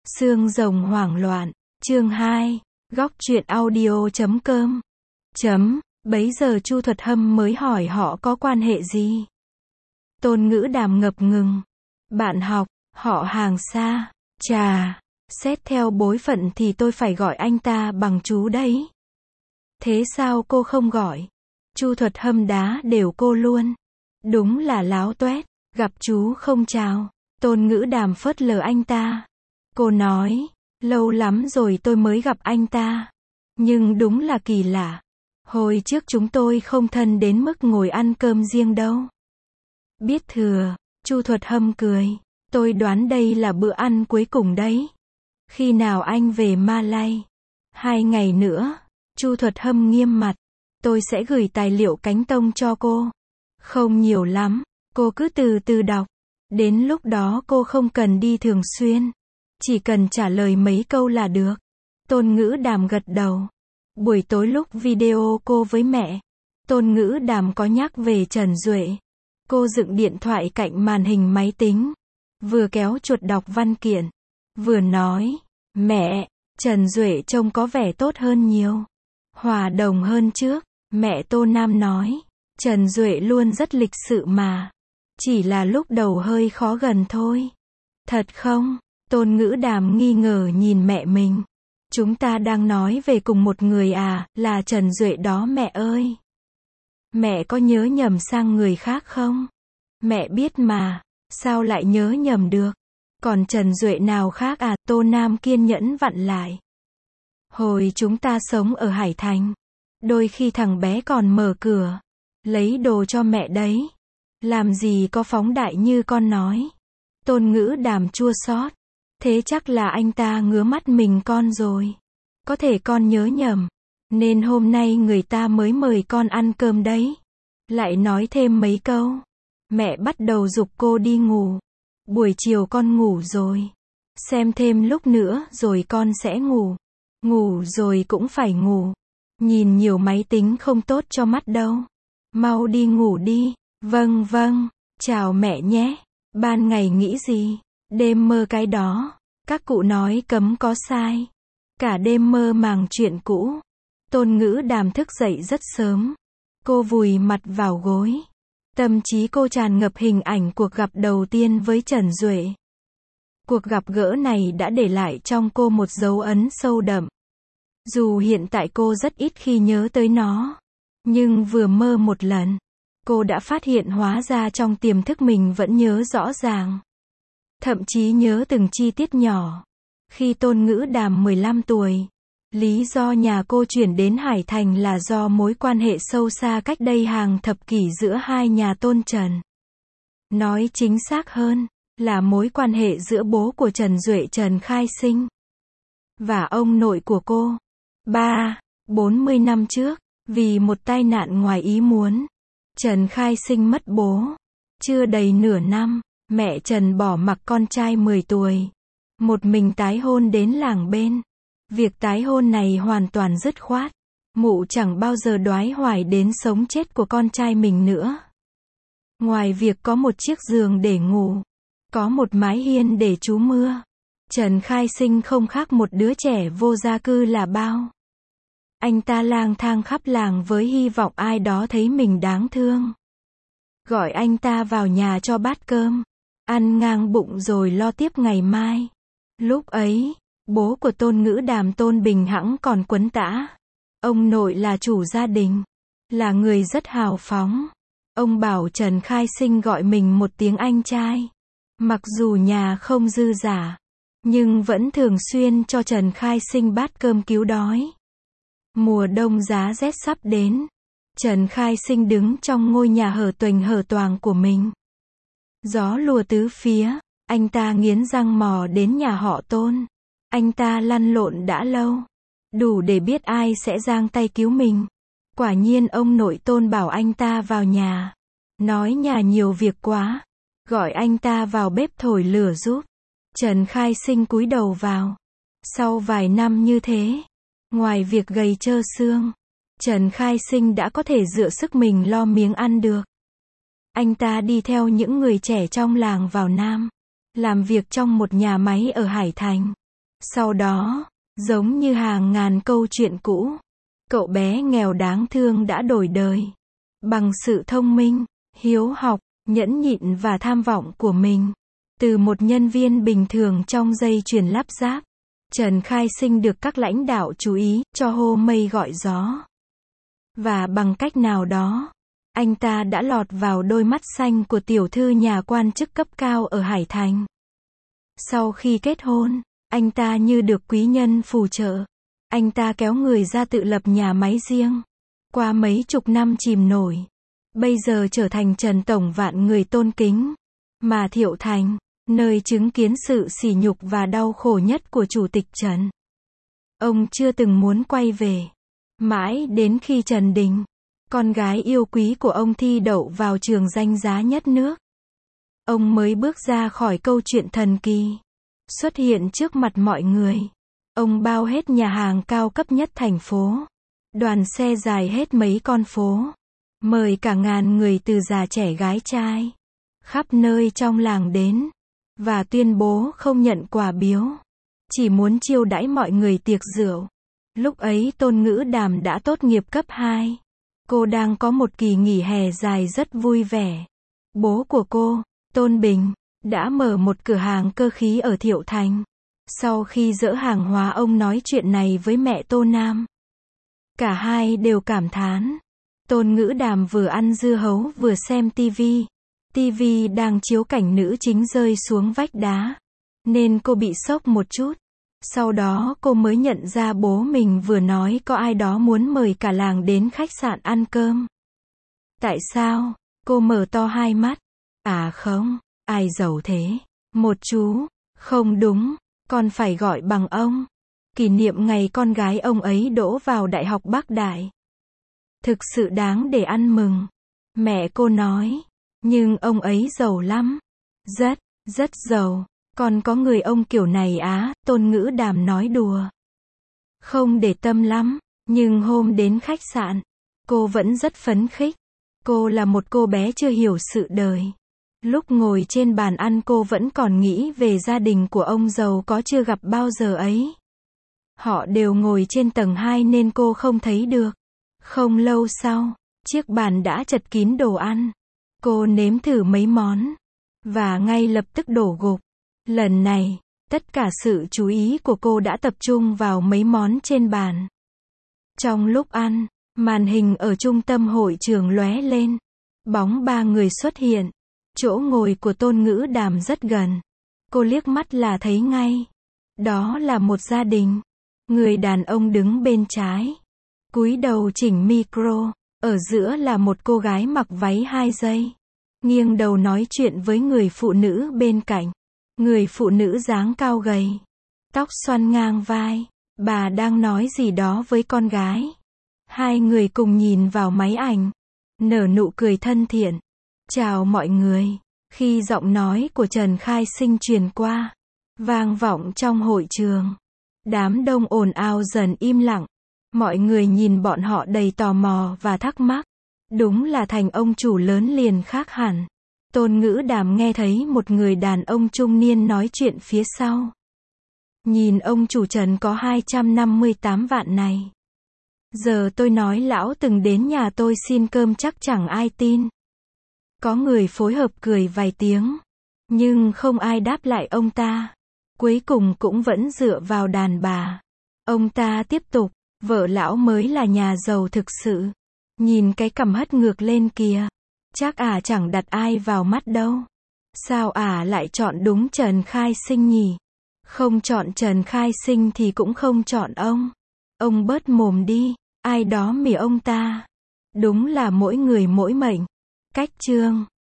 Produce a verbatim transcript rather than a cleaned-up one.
Xương rồng hoảng loạn, chương hai, góc truyện audio chấm com. Chấm, bấy giờ Chu Thuật Hâm mới hỏi họ có quan hệ gì. Tôn Ngữ Đàm ngập ngừng. Bạn học, họ hàng xa, chà, xét theo bối phận thì tôi phải gọi anh ta bằng chú đấy. Thế sao cô không gọi? Chu Thuật Hâm đá đều cô luôn. Đúng là láo toét, gặp chú không chào. Tôn Ngữ Đàm phớt lờ anh ta. Cô nói, lâu lắm rồi tôi mới gặp anh ta. Nhưng đúng là kỳ lạ. Hồi trước chúng tôi không thân đến mức ngồi ăn cơm riêng đâu. Biết thừa, Chu Thuật Hâm cười. Tôi đoán đây là bữa ăn cuối cùng đấy. Khi nào anh về Malay? Hai ngày nữa. Chu Thuật Hâm nghiêm mặt. Tôi sẽ gửi tài liệu cánh tông cho cô. Không nhiều lắm, cô cứ từ từ đọc. Đến lúc đó cô không cần đi thường xuyên. Chỉ cần trả lời mấy câu là được. Tôn Ngữ Đàm gật đầu. Buổi tối lúc video cô với mẹ, Tôn Ngữ Đàm có nhắc về Trần Duệ. Cô dựng điện thoại cạnh màn hình máy tính, vừa kéo chuột đọc văn kiện, vừa nói, mẹ, Trần Duệ trông có vẻ tốt hơn nhiều. Hòa đồng hơn trước. Mẹ Tô Nam nói, Trần Duệ luôn rất lịch sự mà. Chỉ là lúc đầu hơi khó gần thôi. Thật không? Tôn Ngữ Đàm nghi ngờ nhìn mẹ mình. Chúng ta đang nói về cùng một người à, là Trần Duệ đó mẹ ơi. Mẹ có nhớ nhầm sang người khác không? Mẹ biết mà, sao lại nhớ nhầm được? Còn Trần Duệ nào khác à? Tô Nam kiên nhẫn vặn lại. Hồi chúng ta sống ở Hải Thành, đôi khi thằng bé còn mở cửa, lấy đồ cho mẹ đấy. Làm gì có phóng đại như con nói. Tôn Ngữ Đàm chua xót. Thế chắc là anh ta ngứa mắt mình con rồi. Có thể con nhớ nhầm. Nên hôm nay người ta mới mời con ăn cơm đấy. Lại nói thêm mấy câu. Mẹ bắt đầu giục cô đi ngủ. Buổi chiều con ngủ rồi. Xem thêm lúc nữa rồi con sẽ ngủ. Ngủ rồi cũng phải ngủ. Nhìn nhiều máy tính không tốt cho mắt đâu. Mau đi ngủ đi. Vâng vâng. Chào mẹ nhé. Ban ngày nghĩ gì? Đêm mơ cái đó. Các cụ nói cấm có sai. Cả đêm mơ màng chuyện cũ. Tôn Ngữ Đàm thức dậy rất sớm. Cô vùi mặt vào gối. Tâm trí cô tràn ngập hình ảnh cuộc gặp đầu tiên với Trần Duệ. Cuộc gặp gỡ này đã để lại trong cô một dấu ấn sâu đậm. Dù hiện tại cô rất ít khi nhớ tới nó. Nhưng vừa mơ một lần, cô đã phát hiện hóa ra trong tiềm thức mình vẫn nhớ rõ ràng. Thậm chí nhớ từng chi tiết nhỏ. Khi Tôn Ngữ Đàm mười lăm tuổi, lý do nhà cô chuyển đến Hải Thành là do mối quan hệ sâu xa cách đây hàng thập kỷ giữa hai nhà Tôn Trần. Nói chính xác hơn, là mối quan hệ giữa bố của Trần Duệ Trần Khai Sinh và ông nội của cô. Ba, bốn mươi năm trước, vì một tai nạn ngoài ý muốn, Trần Khai Sinh mất bố. Chưa đầy nửa năm, mẹ Trần bỏ mặc con trai mười tuổi. Một mình tái hôn đến làng bên. Việc tái hôn này hoàn toàn dứt khoát. Mụ chẳng bao giờ đoái hoài đến sống chết của con trai mình nữa. Ngoài việc có một chiếc giường để ngủ, có một mái hiên để trú mưa, Trần Khai Sinh không khác một đứa trẻ vô gia cư là bao. Anh ta lang thang khắp làng với hy vọng ai đó thấy mình đáng thương. Gọi anh ta vào nhà cho bát cơm. Ăn ngang bụng rồi lo tiếp ngày mai. Lúc ấy, bố của Tôn Ngữ Đàm Tôn Bình Hãng còn quấn tã. Ông nội là chủ gia đình. Là người rất hào phóng. Ông bảo Trần Khai Sinh gọi mình một tiếng anh trai. Mặc dù nhà không dư giả, nhưng vẫn thường xuyên cho Trần Khai Sinh bát cơm cứu đói. Mùa đông giá rét sắp đến. Trần Khai Sinh đứng trong ngôi nhà hở toành hở toàng của mình. Gió lùa tứ phía, anh ta nghiến răng mò đến nhà họ Tôn. Anh ta lăn lộn đã lâu, đủ để biết ai sẽ giang tay cứu mình. Quả nhiên ông nội Tôn bảo anh ta vào nhà. Nói nhà nhiều việc quá. Gọi anh ta vào bếp thổi lửa giúp. Trần Khai Sinh cúi đầu vào. Sau vài năm như thế, ngoài việc gầy trơ xương, Trần Khai Sinh đã có thể dựa sức mình lo miếng ăn được. Anh ta đi theo những người trẻ trong làng vào Nam, làm việc trong một nhà máy ở Hải Thành. Sau đó, giống như hàng ngàn câu chuyện cũ, cậu bé nghèo đáng thương đã đổi đời. Bằng sự thông minh, hiếu học, nhẫn nhịn và tham vọng của mình. Từ một nhân viên bình thường trong dây chuyền lắp ráp, Trần Khai Sinh được các lãnh đạo chú ý, cho hô mây gọi gió. Và bằng cách nào đó, anh ta đã lọt vào đôi mắt xanh của tiểu thư nhà quan chức cấp cao ở Hải Thành. Sau khi kết hôn, anh ta như được quý nhân phù trợ. Anh ta kéo người ra tự lập nhà máy riêng. Qua mấy chục năm chìm nổi, bây giờ trở thành Trần Tổng vạn người tôn kính. Mà Thiệu Thành, nơi chứng kiến sự sỉ nhục và đau khổ nhất của Chủ tịch Trần. Ông chưa từng muốn quay về. Mãi đến khi Trần Đình, con gái yêu quý của ông thi đậu vào trường danh giá nhất nước, ông mới bước ra khỏi câu chuyện thần kỳ. Xuất hiện trước mặt mọi người. Ông bao hết nhà hàng cao cấp nhất thành phố. Đoàn xe dài hết mấy con phố. Mời cả ngàn người từ già trẻ gái trai, khắp nơi trong làng đến. Và tuyên bố không nhận quà biếu. Chỉ muốn chiêu đãi mọi người tiệc rượu. Lúc ấy Tôn Ngữ Đàm đã tốt nghiệp cấp hai. Cô đang có một kỳ nghỉ hè dài rất vui vẻ. Bố của cô, Tôn Bình, đã mở một cửa hàng cơ khí ở Thiệu Thành. Sau khi dỡ hàng hóa, ông nói chuyện này với mẹ Tô Nam. Cả hai đều cảm thán. Tôn Ngữ Đàm vừa ăn dưa hấu vừa xem tivi. Tivi đang chiếu cảnh nữ chính rơi xuống vách đá, nên cô bị sốc một chút. Sau đó cô mới nhận ra bố mình vừa nói có ai đó muốn mời cả làng đến khách sạn ăn cơm. Tại sao? Cô mở to hai mắt. À không, ai giàu thế? Một chú. Không đúng, con phải gọi bằng ông. Kỷ niệm ngày con gái ông ấy đỗ vào Đại học Bắc Đại. Thực sự đáng để ăn mừng. Mẹ cô nói. Nhưng ông ấy giàu lắm. Rất, rất giàu. Còn có người ông kiểu này á, Tôn Ngữ Đàm nói đùa. Không để tâm lắm, nhưng hôm đến khách sạn, cô vẫn rất phấn khích. Cô là một cô bé chưa hiểu sự đời. Lúc ngồi trên bàn ăn cô vẫn còn nghĩ về gia đình của ông giàu có chưa gặp bao giờ ấy. Họ đều ngồi trên tầng hai nên cô không thấy được. Không lâu sau, chiếc bàn đã chật kín đồ ăn. Cô nếm thử mấy món, và ngay lập tức đổ gục. Lần này, tất cả sự chú ý của cô đã tập trung vào mấy món trên bàn. Trong lúc ăn, màn hình ở trung tâm hội trường lóe lên. Bóng ba người xuất hiện. Chỗ ngồi của Tôn Ngữ Đàm rất gần. Cô liếc mắt là thấy ngay. Đó là một gia đình. Người đàn ông đứng bên trái, cúi đầu chỉnh micro. Ở giữa là một cô gái mặc váy hai dây, nghiêng đầu nói chuyện với người phụ nữ bên cạnh. Người phụ nữ dáng cao gầy, tóc xoăn ngang vai. Bà đang nói gì đó với con gái. Hai người cùng nhìn vào máy ảnh, nở nụ cười thân thiện. Chào mọi người. Khi giọng nói của Trần Khai Sinh truyền qua, vang vọng trong hội trường, đám đông ồn ào dần im lặng. Mọi người nhìn bọn họ đầy tò mò và thắc mắc. Đúng là thành ông chủ lớn liền khác hẳn. Tôn Ngữ Đàm nghe thấy một người đàn ông trung niên nói chuyện phía sau. Nhìn ông chủ Trần có hai trăm năm mươi tám vạn này. Giờ tôi nói lão từng đến nhà tôi xin cơm chắc chẳng ai tin. Có người phối hợp cười vài tiếng, nhưng không ai đáp lại ông ta. Cuối cùng cũng vẫn dựa vào đàn bà. Ông ta tiếp tục, vợ lão mới là nhà giàu thực sự. Nhìn cái cằm hất ngược lên kìa. Chắc ả à chẳng đặt ai vào mắt đâu. Sao ả à lại chọn đúng Trần Khai Sinh nhỉ? Không chọn Trần Khai Sinh thì cũng không chọn ông. Ông bớt mồm đi, ai đó mỉa ông ta. Đúng là mỗi người mỗi mệnh. Cách chương